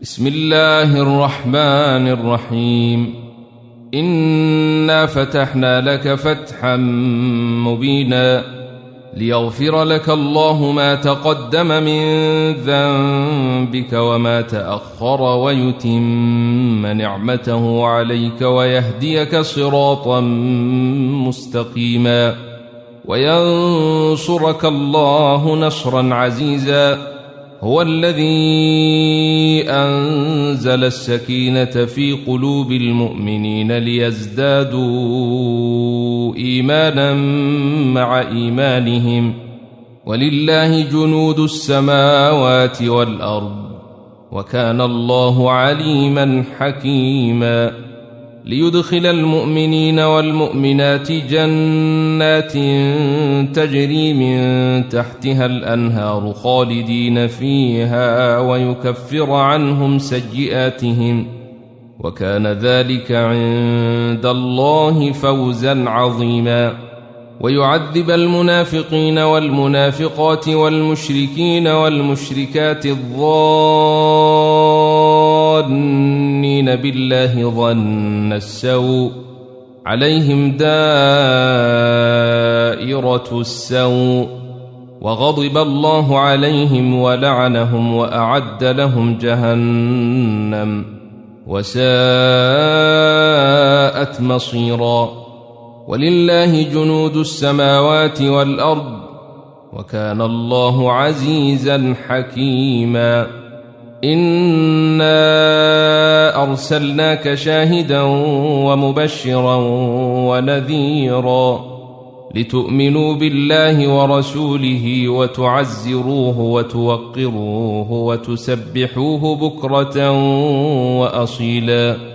بسم الله الرحمن الرحيم. إنا فتحنا لك فتحا مبينا ليغفر لك الله ما تقدم من ذنبك وما تأخر ويتم نعمته عليك ويهديك صراطا مستقيما وينصرك الله نصرا عزيزا. هو الذي أنزل السكينة في قلوب المؤمنين ليزدادوا إيمانا مع إيمانهم ولله جنود السماوات والأرض وكان الله عليما حكيما. ليدخل المؤمنين والمؤمنات جنات تجري من تحتها الأنهار خالدين فيها ويكفر عنهم سيئاتهم وكان ذلك عند الله فوزا عظيما. ويعذب المنافقين والمنافقات والمشركين والمشركات الظانين بالله ظن السوء عليهم دائرة السوء وغضب الله عليهم ولعنهم وأعد لهم جهنم وساءت مصيرا. ولله جنود السماوات والأرض وكان الله عزيزا حكيما. إنا أرسلناك شاهدا ومبشرا ونذيرا لتؤمنوا بالله ورسوله وتعزروه وتوقروه وتسبحوه بكرة وأصيلا.